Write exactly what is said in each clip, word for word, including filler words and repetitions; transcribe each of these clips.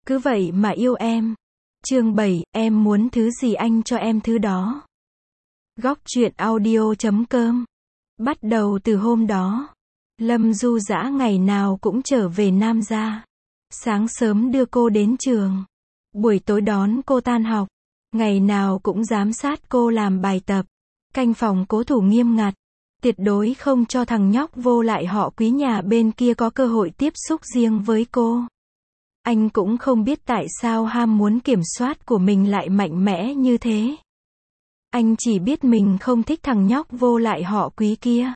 cứ vậy mà yêu em. Chương bảy, em muốn thứ gì anh cho em thứ đó. Góc truyện audio chấm com. Bắt đầu từ hôm đó, Lâm Du Dã ngày nào cũng trở về Nam gia. Sáng sớm đưa cô đến trường, buổi tối đón cô tan học, ngày nào cũng giám sát cô làm bài tập, canh phòng cố thủ nghiêm ngặt, tuyệt đối không cho thằng nhóc vô lại họ Quý nhà bên kia có cơ hội tiếp xúc riêng với cô. Anh cũng không biết tại sao ham muốn kiểm soát của mình lại mạnh mẽ như thế. Anh chỉ biết mình không thích thằng nhóc vô lại họ Quý kia.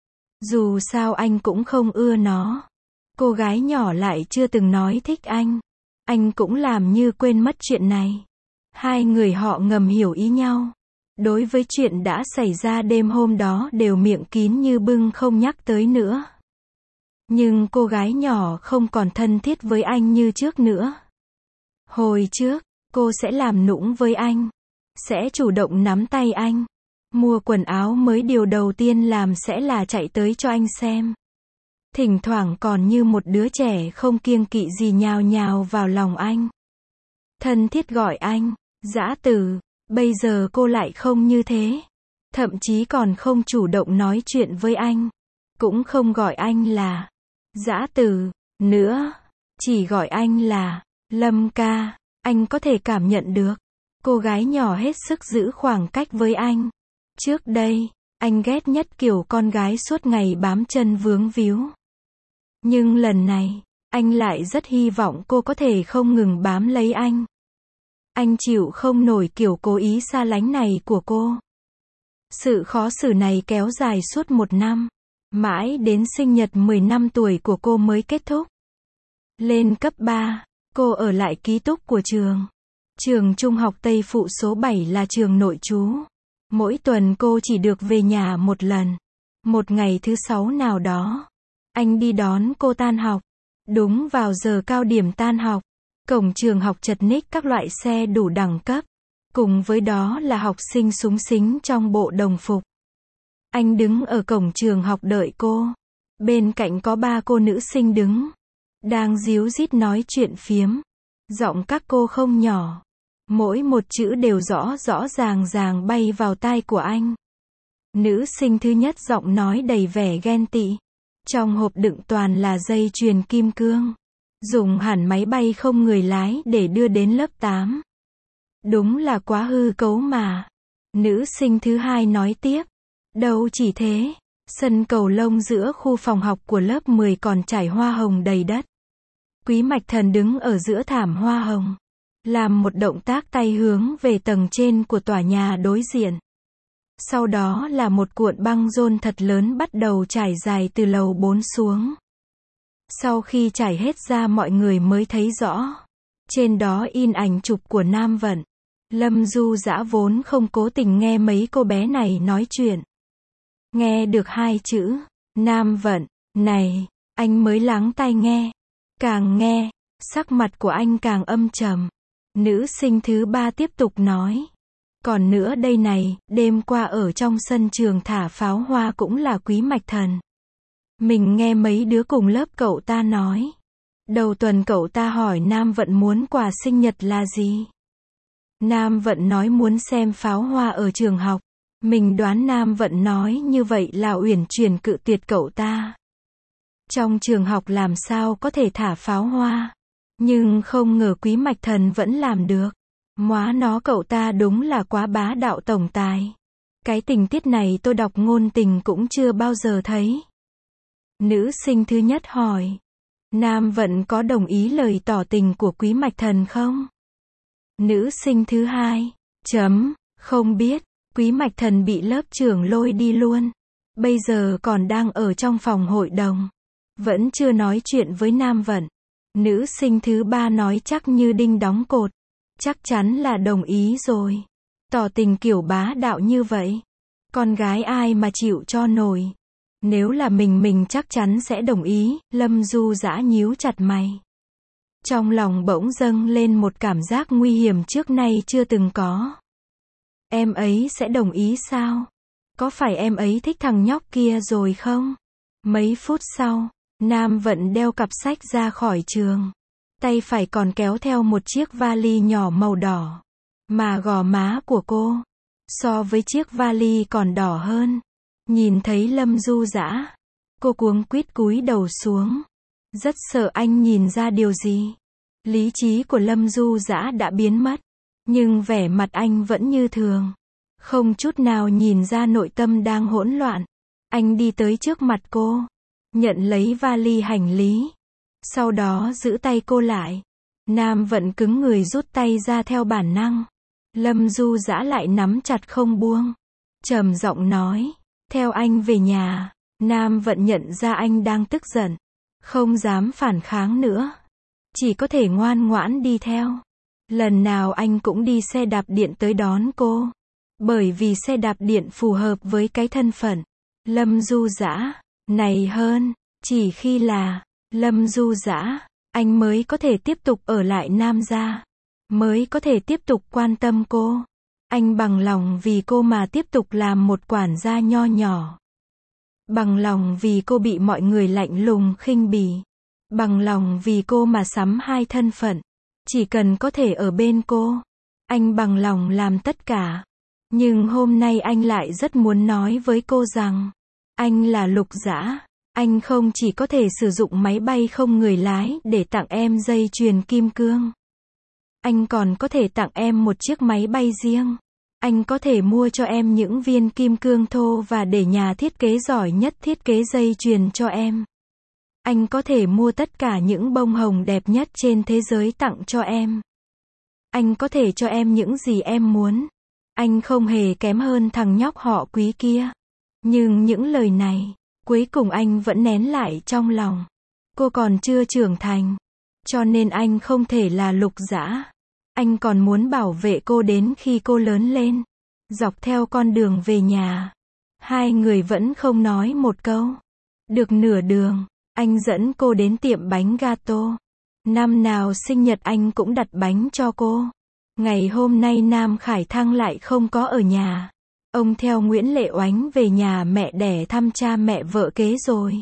Dù sao anh cũng không ưa nó. Cô gái nhỏ lại chưa từng nói thích anh. Anh cũng làm như quên mất chuyện này. Hai người họ ngầm hiểu ý nhau. Đối với chuyện đã xảy ra đêm hôm đó đều miệng kín như bưng không nhắc tới nữa. Nhưng cô gái nhỏ không còn thân thiết với anh như trước nữa. Hồi trước, cô sẽ làm nũng với anh. Sẽ chủ động nắm tay anh. Mua quần áo mới điều đầu tiên làm sẽ là chạy tới cho anh xem. Thỉnh thoảng còn như một đứa trẻ không kiêng kỵ gì nhào nhào vào lòng anh. Thân thiết gọi anh, dã tử. Bây giờ cô lại không như thế. Thậm chí còn không chủ động nói chuyện với anh. Cũng không gọi anh là dã tử nữa. Chỉ gọi anh là Lâm ca. Anh có thể cảm nhận được. Cô gái nhỏ hết sức giữ khoảng cách với anh. Trước đây, anh ghét nhất kiểu con gái suốt ngày bám chân vướng víu. Nhưng lần này, anh lại rất hy vọng cô có thể không ngừng bám lấy anh. Anh chịu không nổi kiểu cố ý xa lánh này của cô. Sự khó xử này kéo dài suốt một năm. Mãi đến sinh nhật mười năm tuổi của cô mới kết thúc. Lên cấp ba, cô ở lại ký túc của trường. Trường trung học Tây Phụ số bảy là trường nội trú. Mỗi tuần cô chỉ được về nhà một lần. Một ngày thứ sáu nào đó, anh đi đón cô tan học. Đúng vào giờ cao điểm tan học, cổng trường học chật ních các loại xe đủ đẳng cấp. Cùng với đó là học sinh xúng xính trong bộ đồng phục. Anh đứng ở cổng trường học đợi cô. Bên cạnh có ba cô nữ sinh đứng. Đang díu dít nói chuyện phiếm. Giọng các cô không nhỏ. Mỗi một chữ đều rõ rõ ràng ràng bay vào tai của anh. Nữ sinh thứ nhất giọng nói đầy vẻ ghen tị. Trong hộp đựng toàn là dây chuyền kim cương. Dùng hẳn máy bay không người lái để đưa đến lớp tám. Đúng là quá hư cấu mà. Nữ sinh thứ hai nói tiếp. Đâu chỉ thế. Sân cầu lông giữa khu phòng học của lớp mười còn trải hoa hồng đầy đất. Quý Mạch Thần đứng ở giữa thảm hoa hồng. Làm một động tác tay hướng về tầng trên của tòa nhà đối diện. Sau đó là một cuộn băng rôn thật lớn bắt đầu trải dài từ lầu bốn xuống. Sau khi trải hết ra mọi người mới thấy rõ. Trên đó in ảnh chụp của Nam Vận. Lâm Du Dã vốn không cố tình nghe mấy cô bé này nói chuyện. Nghe được hai chữ, Nam Vận, này, anh mới lắng tai nghe. Càng nghe, sắc mặt của anh càng âm trầm. Nữ sinh thứ ba tiếp tục nói. Còn nữa đây này, đêm qua ở trong sân trường thả pháo hoa cũng là Quý Mạch Thần. Mình nghe mấy đứa cùng lớp cậu ta nói. Đầu tuần cậu ta hỏi Nam Vận muốn quà sinh nhật là gì. Nam Vận nói muốn xem pháo hoa ở trường học. Mình đoán Nam Vận nói như vậy là uyển chuyển cự tuyệt cậu ta. Trong trường học làm sao có thể thả pháo hoa. Nhưng không ngờ Quý Mạch Thần vẫn làm được. Móa nó cậu ta đúng là quá bá đạo tổng tài. Cái tình tiết này tôi đọc ngôn tình cũng chưa bao giờ thấy. Nữ sinh thứ nhất hỏi. Nam Vận có đồng ý lời tỏ tình của Quý Mạch Thần không? Nữ sinh thứ hai. Chấm, không biết. Quý Mạch Thần bị lớp trưởng lôi đi luôn. Bây giờ còn đang ở trong phòng hội đồng. Vẫn chưa nói chuyện với Nam Vận. Nữ sinh thứ ba nói chắc như đinh đóng cột. Chắc chắn là đồng ý rồi. Tỏ tình kiểu bá đạo như vậy. Con gái ai mà chịu cho nổi. Nếu là mình mình chắc chắn sẽ đồng ý. Lâm Du Dã nhíu chặt mày. Trong lòng bỗng dâng lên một cảm giác nguy hiểm trước nay chưa từng có. Em ấy sẽ đồng ý sao? Có phải em ấy thích thằng nhóc kia rồi không? Mấy phút sau, Nam Vận đeo cặp sách ra khỏi trường. tay phải còn kéo theo một chiếc vali nhỏ màu đỏ. Mà gò má của cô, so với chiếc vali còn đỏ hơn. Nhìn thấy Lâm Du Dã, cô cuống quýt cúi đầu xuống. Rất sợ anh nhìn ra điều gì. Lý trí của Lâm Du Dã đã biến mất, nhưng vẻ mặt anh vẫn như thường. Không chút nào nhìn ra nội tâm đang hỗn loạn. Anh đi tới trước mặt cô, nhận lấy vali hành lý. Sau đó giữ tay cô lại. Nam Vận cứng người rút tay ra theo bản năng. Lâm Du Dã lại nắm chặt không buông. Trầm giọng nói, theo anh về nhà. Nam Vận nhận ra anh đang tức giận, không dám phản kháng nữa, chỉ có thể ngoan ngoãn đi theo. Lần nào anh cũng đi xe đạp điện tới đón cô, bởi vì xe đạp điện phù hợp với cái thân phận Lâm Du Dã này hơn. Chỉ khi là Lâm Du Dã, anh mới có thể tiếp tục ở lại Nam gia, mới có thể tiếp tục quan tâm cô. Anh bằng lòng vì cô mà tiếp tục làm một quản gia nho nhỏ. Bằng lòng vì cô bị mọi người lạnh lùng khinh bỉ. Bằng lòng vì cô mà sắm hai thân phận. Chỉ cần có thể ở bên cô, anh bằng lòng làm tất cả. Nhưng hôm nay anh lại rất muốn nói với cô rằng, anh là Lục Dã. Anh không chỉ có thể sử dụng máy bay không người lái để tặng em dây chuyền kim cương. Anh còn có thể tặng em một chiếc máy bay riêng. Anh có thể mua cho em những viên kim cương thô và để nhà thiết kế giỏi nhất thiết kế dây chuyền cho em. Anh có thể mua tất cả những bông hồng đẹp nhất trên thế giới tặng cho em. Anh có thể cho em những gì em muốn. Anh không hề kém hơn thằng nhóc họ Quý kia. Nhưng những lời này, cuối cùng anh vẫn nén lại trong lòng. Cô còn chưa trưởng thành, cho nên anh không thể là Lục Dã. Anh còn muốn bảo vệ cô đến khi cô lớn lên. Dọc theo con đường về nhà, hai người vẫn không nói một câu. Được nửa đường, anh dẫn cô đến tiệm bánh gato. Năm nào sinh nhật anh cũng đặt bánh cho cô. Ngày hôm nay Nam Khải Thăng lại không có ở nhà. Ông theo Nguyễn Lệ Oánh về nhà mẹ đẻ thăm cha mẹ vợ kế rồi.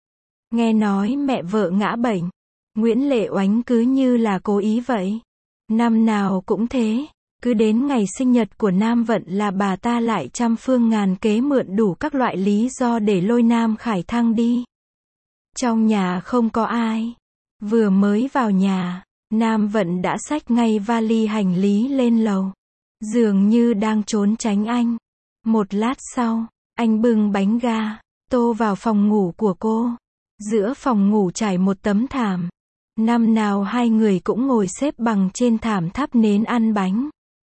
Nghe nói mẹ vợ ngã bệnh, Nguyễn Lệ Oánh cứ như là cố ý vậy. Năm nào cũng thế, cứ đến ngày sinh nhật của Nam Vận là bà ta lại trăm phương ngàn kế mượn đủ các loại lý do để lôi Nam Khải Thăng đi. Trong nhà không có ai. Vừa mới vào nhà, Nam Vận đã xách ngay vali hành lý lên lầu. Dường như đang trốn tránh anh. Một lát sau, anh bưng bánh ga, tô vào phòng ngủ của cô. Giữa phòng ngủ trải một tấm thảm. Năm nào hai người cũng ngồi xếp bằng trên thảm thắp nến ăn bánh.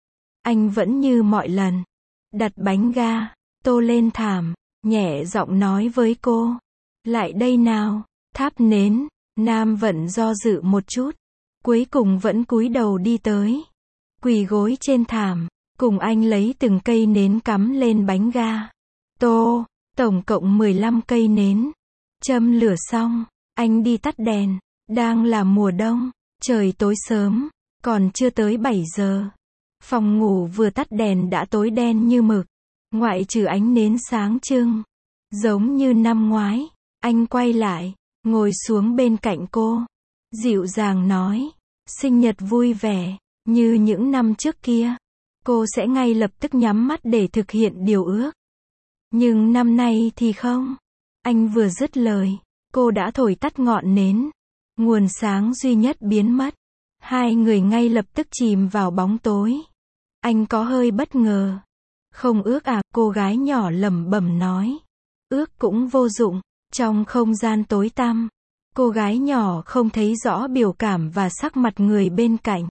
Anh vẫn như mọi lần, đặt bánh ga, tô lên thảm, nhẹ giọng nói với cô, lại đây nào, thắp nến. Nam Vận do dự một chút, cuối cùng vẫn cúi đầu đi tới, quỳ gối trên thảm, cùng anh lấy từng cây nến cắm lên bánh ga. Tô, tổng cộng mười lăm cây nến. Châm lửa xong, anh đi tắt đèn. Đang là mùa đông, trời tối sớm, còn chưa tới bảy giờ. Phòng ngủ vừa tắt đèn đã tối đen như mực, ngoại trừ ánh nến sáng trưng. Giống như năm ngoái, anh quay lại, ngồi xuống bên cạnh cô, dịu dàng nói, sinh nhật vui vẻ, như những năm trước kia. Cô sẽ ngay lập tức nhắm mắt để thực hiện điều ước. Nhưng năm nay thì không. Anh vừa dứt lời, cô đã thổi tắt ngọn nến. Nguồn sáng duy nhất biến mất. Hai người ngay lập tức chìm vào bóng tối. Anh có hơi bất ngờ. Không ước à, cô gái nhỏ lẩm bẩm nói. Ước cũng vô dụng. Trong không gian tối tăm, cô gái nhỏ không thấy rõ biểu cảm và sắc mặt người bên cạnh.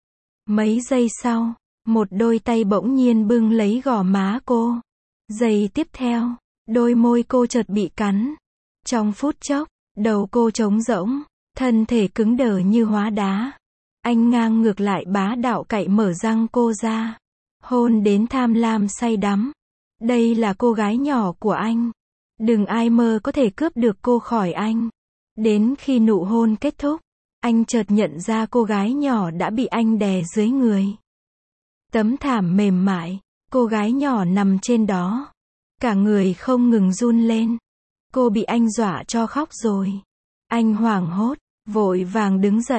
Mấy giây sau, một đôi tay bỗng nhiên bưng lấy gò má cô. Giây tiếp theo, đôi môi cô chợt bị cắn. Trong phút chốc, đầu cô trống rỗng, thân thể cứng đờ như hóa đá. Anh ngang ngược lại bá đạo cạy mở răng cô ra. Hôn đến tham lam say đắm. Đây là cô gái nhỏ của anh. Đừng ai mơ có thể cướp được cô khỏi anh. Đến khi nụ hôn kết thúc, anh chợt nhận ra cô gái nhỏ đã bị anh đè dưới người. Tấm thảm mềm mại, cô gái nhỏ nằm trên đó. Cả người không ngừng run lên. Cô bị anh dọa cho khóc rồi. Anh hoảng hốt, vội vàng đứng dậy.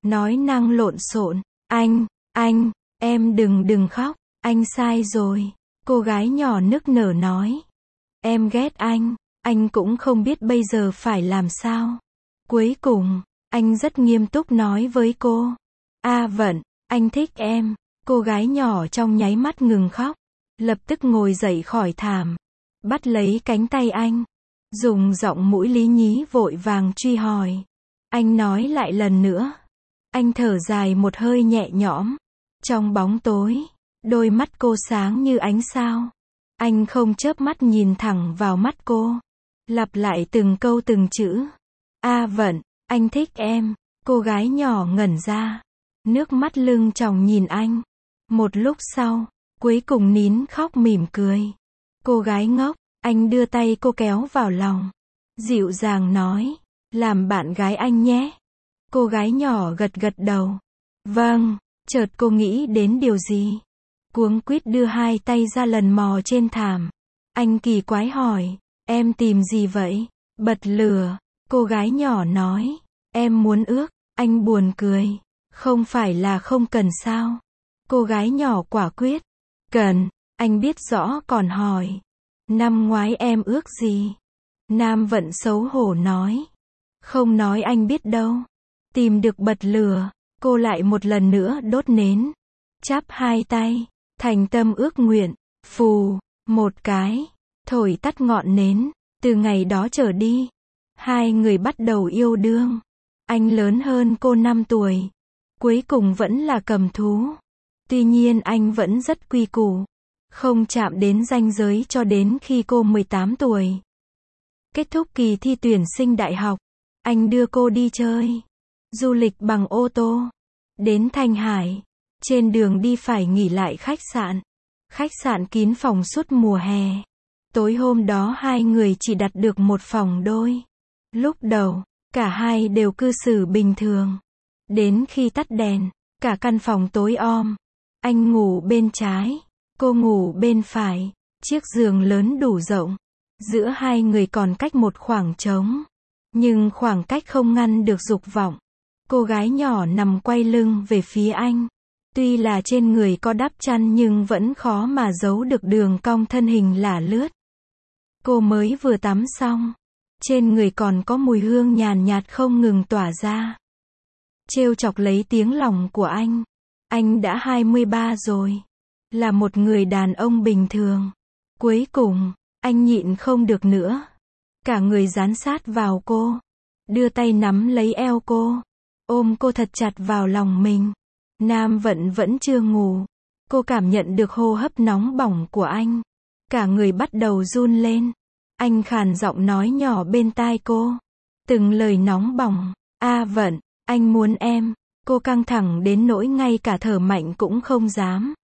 nói năng lộn xộn. Anh, anh, em đừng đừng khóc, anh sai rồi. Cô gái nhỏ nức nở nói. Em ghét anh, anh cũng không biết bây giờ phải làm sao. Cuối cùng, anh rất nghiêm túc nói với cô. A Vận, anh thích em. Cô gái nhỏ trong nháy mắt ngừng khóc, lập tức ngồi dậy khỏi thảm, bắt lấy cánh tay anh, dùng giọng mũi lý nhí vội vàng truy hỏi. Anh nói lại lần nữa. Anh thở dài một hơi nhẹ nhõm. Trong bóng tối, đôi mắt cô sáng như ánh sao. Anh không chớp mắt nhìn thẳng vào mắt cô, lặp lại từng câu từng chữ. A Vận, anh thích em. Cô gái nhỏ ngẩn ra, nước mắt lưng tròng nhìn anh. Một lúc sau, cuối cùng nín khóc mỉm cười. Cô gái ngốc, anh đưa tay cô kéo vào lòng, dịu dàng nói, làm bạn gái anh nhé. Cô gái nhỏ gật gật đầu. Vâng, chợt cô nghĩ đến điều gì. Cuống quýt đưa hai tay ra lần mò trên thảm. Anh kỳ quái hỏi, em tìm gì vậy? Bật lửa, cô gái nhỏ nói, em muốn ước. Anh buồn cười, không phải là không cần sao? Cô gái nhỏ quả quyết, cần, anh biết rõ còn hỏi. Năm ngoái em ước gì? Nam Vận xấu hổ nói. Không nói anh biết đâu. Tìm được bật lửa, cô lại một lần nữa đốt nến. Chắp hai tay, thành tâm ước nguyện, phù, một cái, thổi tắt ngọn nến. Từ ngày đó trở đi, hai người bắt đầu yêu đương. Anh lớn hơn cô năm tuổi. Cuối cùng vẫn là cầm thú. Tuy nhiên anh vẫn rất quy củ, không chạm đến ranh giới cho đến khi cô mười tám tuổi. Kết thúc kỳ thi tuyển sinh đại học, anh đưa cô đi chơi, du lịch bằng ô tô, đến Thanh Hải. Trên đường đi phải nghỉ lại khách sạn. Khách sạn kín phòng suốt mùa hè. Tối hôm đó hai người chỉ đặt được một phòng đôi. Lúc đầu, cả hai đều cư xử bình thường. Đến khi tắt đèn, cả căn phòng tối om. Anh ngủ bên trái, cô ngủ bên phải. Chiếc giường lớn đủ rộng. Giữa hai người còn cách một khoảng trống. Nhưng khoảng cách không ngăn được dục vọng. Cô gái nhỏ nằm quay lưng về phía anh. Tuy là trên người có đắp chăn nhưng vẫn khó mà giấu được đường cong thân hình lả lướt. Cô mới vừa tắm xong. Trên người còn có mùi hương nhàn nhạt không ngừng tỏa ra. Trêu chọc lấy tiếng lòng của anh. Anh đã hai mươi ba rồi. Là một người đàn ông bình thường. Cuối cùng, anh nhịn không được nữa. Cả người dán sát vào cô. Đưa tay nắm lấy eo cô. Ôm cô thật chặt vào lòng mình. Nam Vận vẫn chưa ngủ. Cô cảm nhận được hô hấp nóng bỏng của anh. Cả người bắt đầu run lên. Anh khàn giọng nói nhỏ bên tai cô. Từng lời nóng bỏng. A Vận, anh muốn em. Cô căng thẳng đến nỗi ngay cả thở mạnh cũng không dám.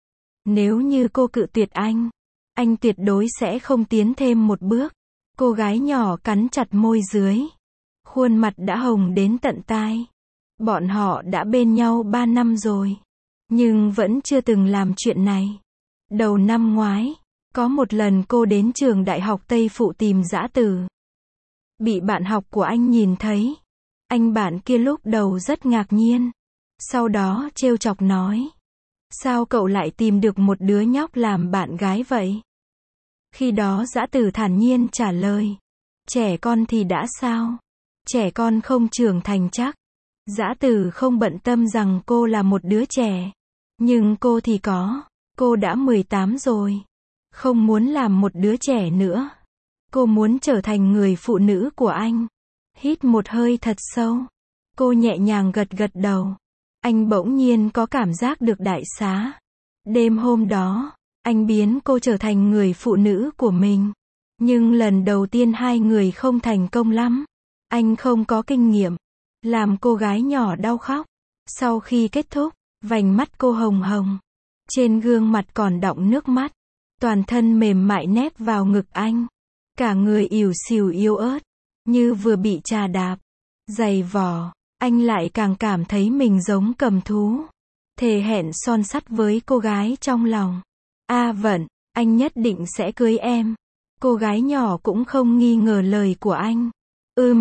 Nếu như cô cự tuyệt anh, anh tuyệt đối sẽ không tiến thêm một bước. Cô gái nhỏ cắn chặt môi dưới. Khuôn mặt đã hồng đến tận tai. Bọn họ đã bên nhau ba năm rồi. Nhưng vẫn chưa từng làm chuyện này. Đầu năm ngoái, có một lần cô đến trường đại học Tây Phụ tìm Dã Tử. Bị bạn học của anh nhìn thấy. Anh bạn kia lúc đầu rất ngạc nhiên. Sau đó trêu chọc nói. Sao cậu lại tìm được một đứa nhóc làm bạn gái vậy? Khi đó Dã Tử thản nhiên trả lời. Trẻ con thì đã sao? Trẻ con không trưởng thành chắc. Dã Tử không bận tâm rằng cô là một đứa trẻ. Nhưng cô thì có. Cô đã mười tám rồi. Không muốn làm một đứa trẻ nữa. Cô muốn trở thành người phụ nữ của anh. Hít một hơi thật sâu. Cô nhẹ nhàng gật gật đầu. Anh bỗng nhiên có cảm giác được đại xá. Đêm hôm đó, anh biến cô trở thành người phụ nữ của mình. Nhưng lần đầu tiên hai người không thành công lắm. Anh không có kinh nghiệm. Làm cô gái nhỏ đau khóc. Sau khi kết thúc, vành mắt cô hồng hồng. Trên gương mặt còn đọng nước mắt. Toàn thân mềm mại nép vào ngực anh. Cả người ỉu xìu yếu ớt. Như vừa bị trà đạp. Giày vò. Anh lại càng cảm thấy mình giống cầm thú. Thề hẹn son sắt với cô gái trong lòng. A Vận, anh nhất định sẽ cưới em. Cô gái nhỏ cũng không nghi ngờ lời của anh. Ừm,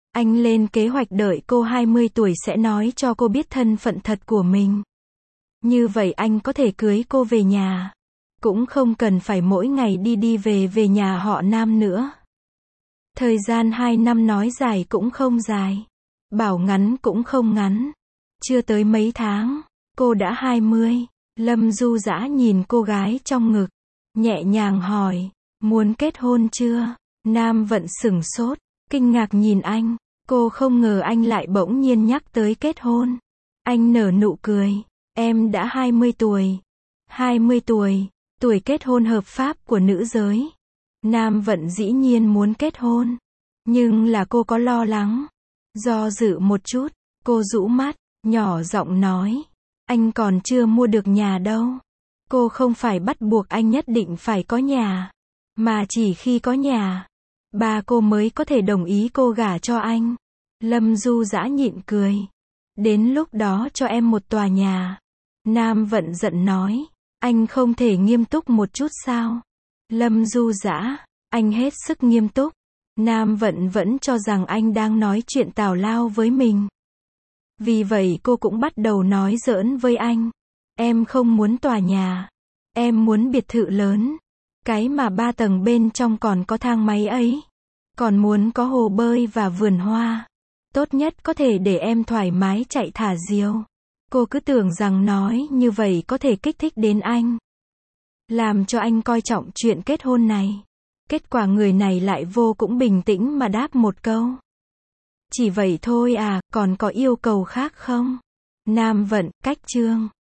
Anh lên kế hoạch đợi cô hai mươi tuổi sẽ nói cho cô biết thân phận thật của mình. Như vậy anh có thể cưới cô về nhà. Cũng không cần phải mỗi ngày đi đi về về nhà họ Nam nữa. Thời gian hai năm nói dài cũng không dài. Bảo ngắn cũng không ngắn. Chưa tới mấy tháng, cô đã hai mươi. Lâm Du Dã nhìn cô gái trong ngực. Nhẹ nhàng hỏi, muốn kết hôn chưa? Nam Vận sửng sốt, kinh ngạc nhìn anh. Cô không ngờ anh lại bỗng nhiên nhắc tới kết hôn. Anh nở nụ cười. Em đã hai mươi tuổi. hai mươi tuổi, tuổi kết hôn hợp pháp của nữ giới. Nam Vận dĩ nhiên muốn kết hôn. Nhưng là cô có lo lắng. Do dự một chút, cô rũ mắt, nhỏ giọng nói. Anh còn chưa mua được nhà đâu. Cô không phải bắt buộc anh nhất định phải có nhà. Mà chỉ khi có nhà, ba cô mới có thể đồng ý cô gả cho anh. Lâm Du Dã nhịn cười. Đến lúc đó cho em một tòa nhà. Nam Vận giận nói. Anh không thể nghiêm túc một chút sao? Lâm Du Dã, anh hết sức nghiêm túc. Nam Vận vẫn cho rằng anh đang nói chuyện tào lao với mình. Vì vậy cô cũng bắt đầu nói giỡn với anh. Em không muốn tòa nhà. Em muốn biệt thự lớn. Cái mà ba tầng bên trong còn có thang máy ấy. Còn muốn có hồ bơi và vườn hoa. Tốt nhất có thể để em thoải mái chạy thả diều. Cô cứ tưởng rằng nói như vậy có thể kích thích đến anh. Làm cho anh coi trọng chuyện kết hôn này. Kết quả người này lại vô cũng bình tĩnh mà đáp một câu. Chỉ vậy thôi à, còn có yêu cầu khác không? Nam Vận, cách chương.